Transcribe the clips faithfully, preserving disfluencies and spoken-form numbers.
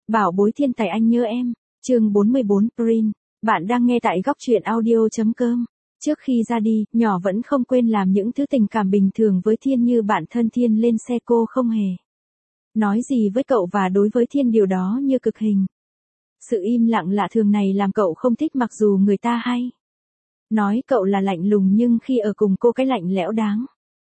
Bảo bối thiên tài anh nhớ em. Chương bốn mươi bốn Prin. Bạn đang nghe tại góc truyện audio.com. Trước khi ra đi, nhỏ vẫn không quên làm những thứ tình cảm bình thường với Thiên như bạn thân Thiên lên xe cô không hề nói gì với cậu và đối với Thiên điều đó như cực hình. Sự im lặng lạ thường này làm cậu không thích mặc dù người ta hay nói cậu là lạnh lùng nhưng khi ở cùng cô cái lạnh lẽo đáng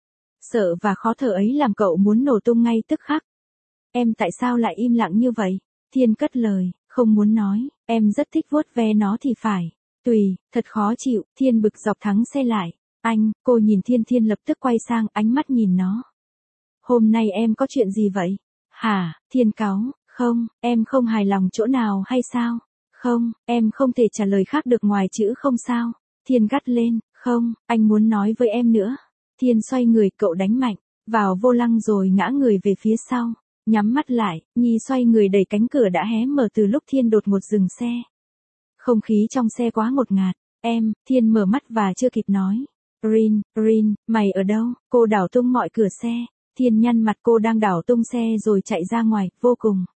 sợ và khó thở ấy làm cậu muốn nổ tung ngay tức khắc. Em tại sao lại im lặng như vậy? Thiên cất lời, không muốn nói, em rất thích vuốt ve nó thì phải. Tùy, thật khó chịu, Thiên bực dọc thắng xe lại. Anh, cô nhìn Thiên Thiên lập tức quay sang ánh mắt nhìn nó. Hôm nay em có chuyện gì vậy? Hả, Thiên cáu, không, em không hài lòng chỗ nào hay sao? Không, em không thể trả lời khác được ngoài chữ không sao. Thiên gắt lên, không, anh muốn nói với em nữa. Thiên xoay người cậu đánh mạnh, vào vô lăng rồi ngã người về phía sau. Nhắm mắt lại, Nhi xoay người đẩy cánh cửa đã hé mở từ lúc Thiên đột ngột dừng xe. Không khí trong xe quá ngột ngạt. Em, Thiên mở mắt và chưa kịp nói. Rin, Rin, mày ở đâu? Cô đảo tung mọi cửa xe. Thiên nhăn mặt cô đang đảo tung xe rồi chạy ra ngoài, vô cùng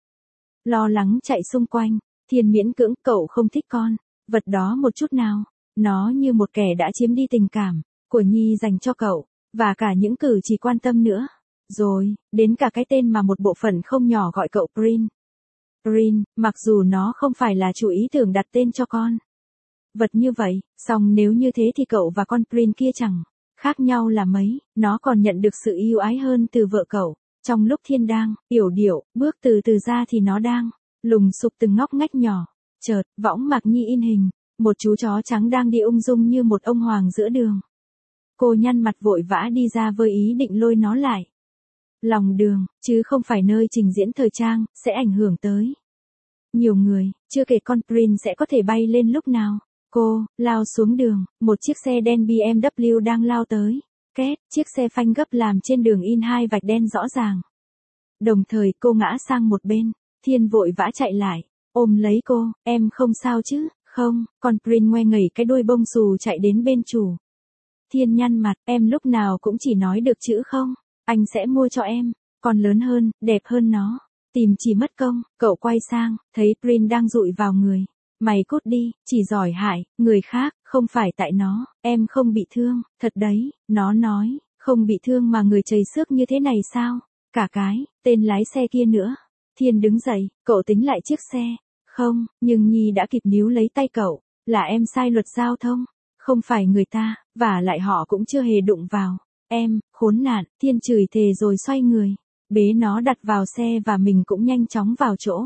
lo lắng chạy xung quanh. Thiên miễn cưỡng, cậu không thích con vật đó một chút nào. Nó như một kẻ đã chiếm đi tình cảm của Nhi dành cho cậu, và cả những cử chỉ quan tâm nữa. Rồi, đến cả cái tên mà một bộ phận không nhỏ gọi cậu Prin. Prin, mặc dù nó không phải là chủ ý tưởng đặt tên cho con vật như vậy, song nếu như thế thì cậu và con Prin kia chẳng khác nhau là mấy, nó còn nhận được sự yêu ái hơn từ vợ cậu. Trong lúc Thiên đang yểu điệu bước từ từ ra thì nó đang lùng sục từng ngóc ngách nhỏ. Chợt, võng mạc Nhi in hình, một chú chó trắng đang đi ung dung như một ông hoàng giữa đường. Cô nhăn mặt vội vã đi ra với ý định lôi nó lại lòng đường, chứ không phải nơi trình diễn thời trang, sẽ ảnh hưởng tới nhiều người, chưa kể con Prin sẽ có thể bay lên lúc nào. Cô lao xuống đường, một chiếc xe đen bê em vê đang lao tới. Két, chiếc xe phanh gấp làm trên đường in hai vạch đen rõ ràng. Đồng thời cô ngã sang một bên. Thiên vội vã chạy lại, ôm lấy cô. Em không sao chứ? Không, con Prin ngoe nghẩy cái đuôi bông xù chạy đến bên chủ. Thiên nhăn mặt, em lúc nào cũng chỉ nói được chữ không. Anh sẽ mua cho em, còn lớn hơn, đẹp hơn nó. Tìm chỉ mất công. Cậu quay sang, thấy Prin đang dụi vào người. Mày cút đi, chỉ giỏi hại người khác, không phải tại nó, em không bị thương, thật đấy. Nó nói, không bị thương mà người chầy xước như thế này sao? Cả cái, tên lái xe kia nữa. Thiên đứng dậy, cậu tính lại chiếc xe. Không, nhưng Nhi đã kịp níu lấy tay cậu, là em sai luật giao thông, không phải người ta, và lại họ cũng chưa hề đụng vào. Em, khốn nạn, Thiên chửi thề rồi xoay người, bế nó đặt vào xe và mình cũng nhanh chóng vào chỗ.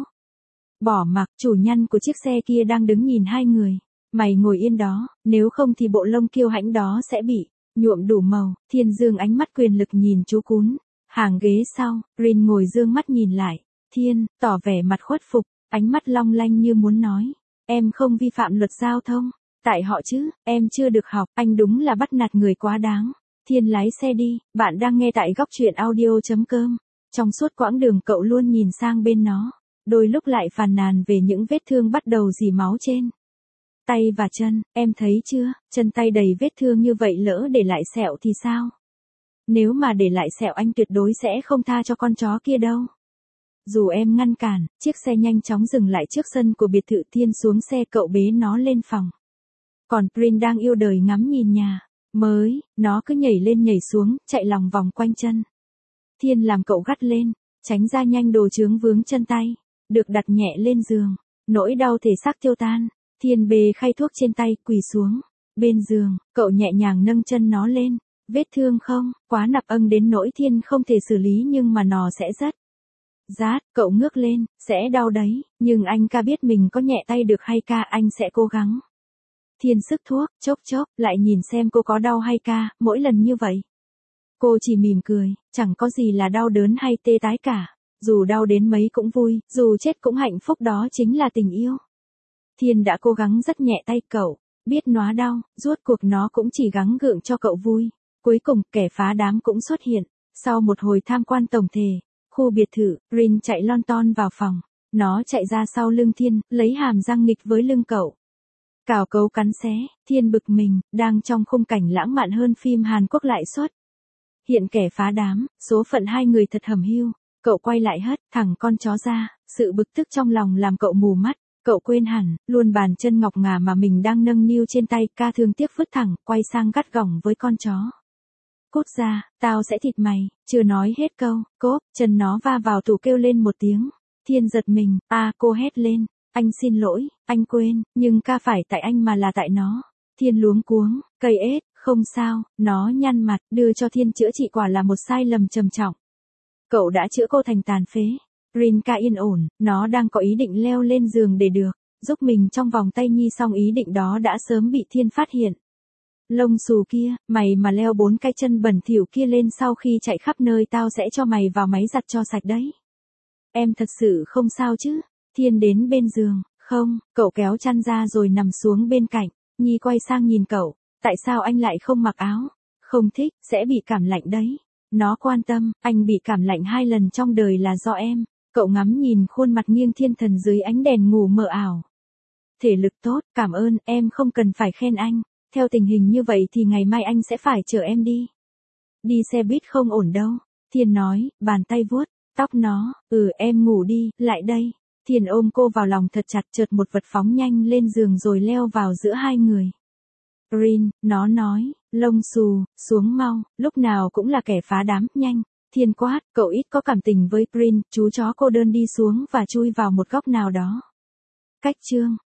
Bỏ mặc, chủ nhân của chiếc xe kia đang đứng nhìn hai người. Mày ngồi yên đó, nếu không thì bộ lông kiêu hãnh đó sẽ bị nhuộm đủ màu. Thiên dương ánh mắt quyền lực nhìn chú cún. Hàng ghế sau, Rin ngồi dương mắt nhìn lại. Thiên, tỏ vẻ mặt khuất phục, ánh mắt long lanh như muốn nói. Em không vi phạm luật giao thông. Tại họ chứ, em chưa được học, anh đúng là bắt nạt người quá đáng. Thiên lái xe đi, bạn đang nghe tại góc truyện audio.com. Trong suốt quãng đường cậu luôn nhìn sang bên nó. Đôi lúc lại phàn nàn về những vết thương bắt đầu rỉ máu trên tay và chân. Em thấy chưa, chân tay đầy vết thương như vậy lỡ để lại sẹo thì sao? Nếu mà để lại sẹo anh tuyệt đối sẽ không tha cho con chó kia đâu. Dù em ngăn cản, chiếc xe nhanh chóng dừng lại trước sân của biệt thự. Thiên xuống xe cậu bế nó lên phòng. Còn Prin đang yêu đời ngắm nhìn nhà mới, nó cứ nhảy lên nhảy xuống, chạy lòng vòng quanh chân. Thiên làm cậu gắt lên, tránh ra nhanh đồ chướng vướng chân tay. Được đặt nhẹ lên giường, nỗi đau thể xác tiêu tan. Thiên bê khay thuốc trên tay, quỳ xuống bên giường, cậu nhẹ nhàng nâng chân nó lên. Vết thương không? Quá nặng âng đến nỗi Thiên không thể xử lý nhưng mà nó sẽ rất rát. Cậu ngước lên, sẽ đau đấy, nhưng anh ca biết mình có nhẹ tay được hay ca, anh sẽ cố gắng. Thiên sức thuốc, chốc chốc, lại nhìn xem cô có đau hay ca, mỗi lần như vậy. Cô chỉ mỉm cười, chẳng có gì là đau đớn hay tê tái cả. Dù đau đến mấy cũng vui, dù chết cũng hạnh phúc, đó chính là tình yêu. Thiên đã cố gắng rất nhẹ tay cậu, biết nó đau, rốt cuộc nó cũng chỉ gắng gượng cho cậu vui. Cuối cùng, kẻ phá đám cũng xuất hiện. Sau một hồi tham quan tổng thể, khu biệt thự, Rin chạy lon ton vào phòng. Nó chạy ra sau lưng Thiên, lấy hàm răng nghịch với lưng cậu. Cào cấu cắn xé, Thiên bực mình, đang trong khung cảnh lãng mạn hơn phim Hàn Quốc lại xuất hiện kẻ phá đám, số phận hai người thật hầm hiu. Cậu quay lại hất thẳng con chó ra, sự bực tức trong lòng làm cậu mù mắt. Cậu quên hẳn, luôn bàn chân ngọc ngà mà mình đang nâng niu trên tay, ca thương tiếc vứt thẳng, quay sang gắt gỏng với con chó. Cút ra, tao sẽ thịt mày, chưa nói hết câu, cốp, chân nó va vào tủ kêu lên một tiếng. Thiên giật mình, a à, cô hét lên, anh xin lỗi, anh quên, nhưng ca phải tại anh mà là tại nó. Thiên luống cuống, cây ết, không sao, nó nhăn mặt, đưa cho Thiên chữa trị quả là một sai lầm trầm trọng. Cậu đã chữa cô thành tàn phế. Rinka yên ổn, nó đang có ý định leo lên giường để được, giúp mình trong vòng tay Nhi, song ý định đó đã sớm bị Thiên phát hiện. Lông xù kia, mày mà leo bốn cái chân bẩn thỉu kia lên sau khi chạy khắp nơi tao sẽ cho mày vào máy giặt cho sạch đấy. Em thật sự không sao chứ? Thiên đến bên giường, không, cậu kéo chăn ra rồi nằm xuống bên cạnh, Nhi quay sang nhìn cậu, tại sao anh lại không mặc áo? Không thích, sẽ bị cảm lạnh đấy. Nó quan tâm, anh bị cảm lạnh hai lần trong đời là do em. Cậu ngắm nhìn khuôn mặt nghiêng thiên thần dưới ánh đèn ngủ mờ ảo. Thể lực tốt, cảm ơn, em không cần phải khen anh. Theo tình hình như vậy thì ngày mai anh sẽ phải chở em đi. Đi xe buýt không ổn đâu. Thiên nói, bàn tay vuốt, tóc nó, ừ em ngủ đi, lại đây. Thiên ôm cô vào lòng thật chặt, chợt một vật phóng nhanh lên giường rồi leo vào giữa hai người. Rin, nó nói, lông xù, xuống mau, lúc nào cũng là kẻ phá đám, nhanh. Thiên quát, cậu ít có cảm tình với Prin, chú chó cô đơn đi xuống và chui vào một góc nào đó. Cách chương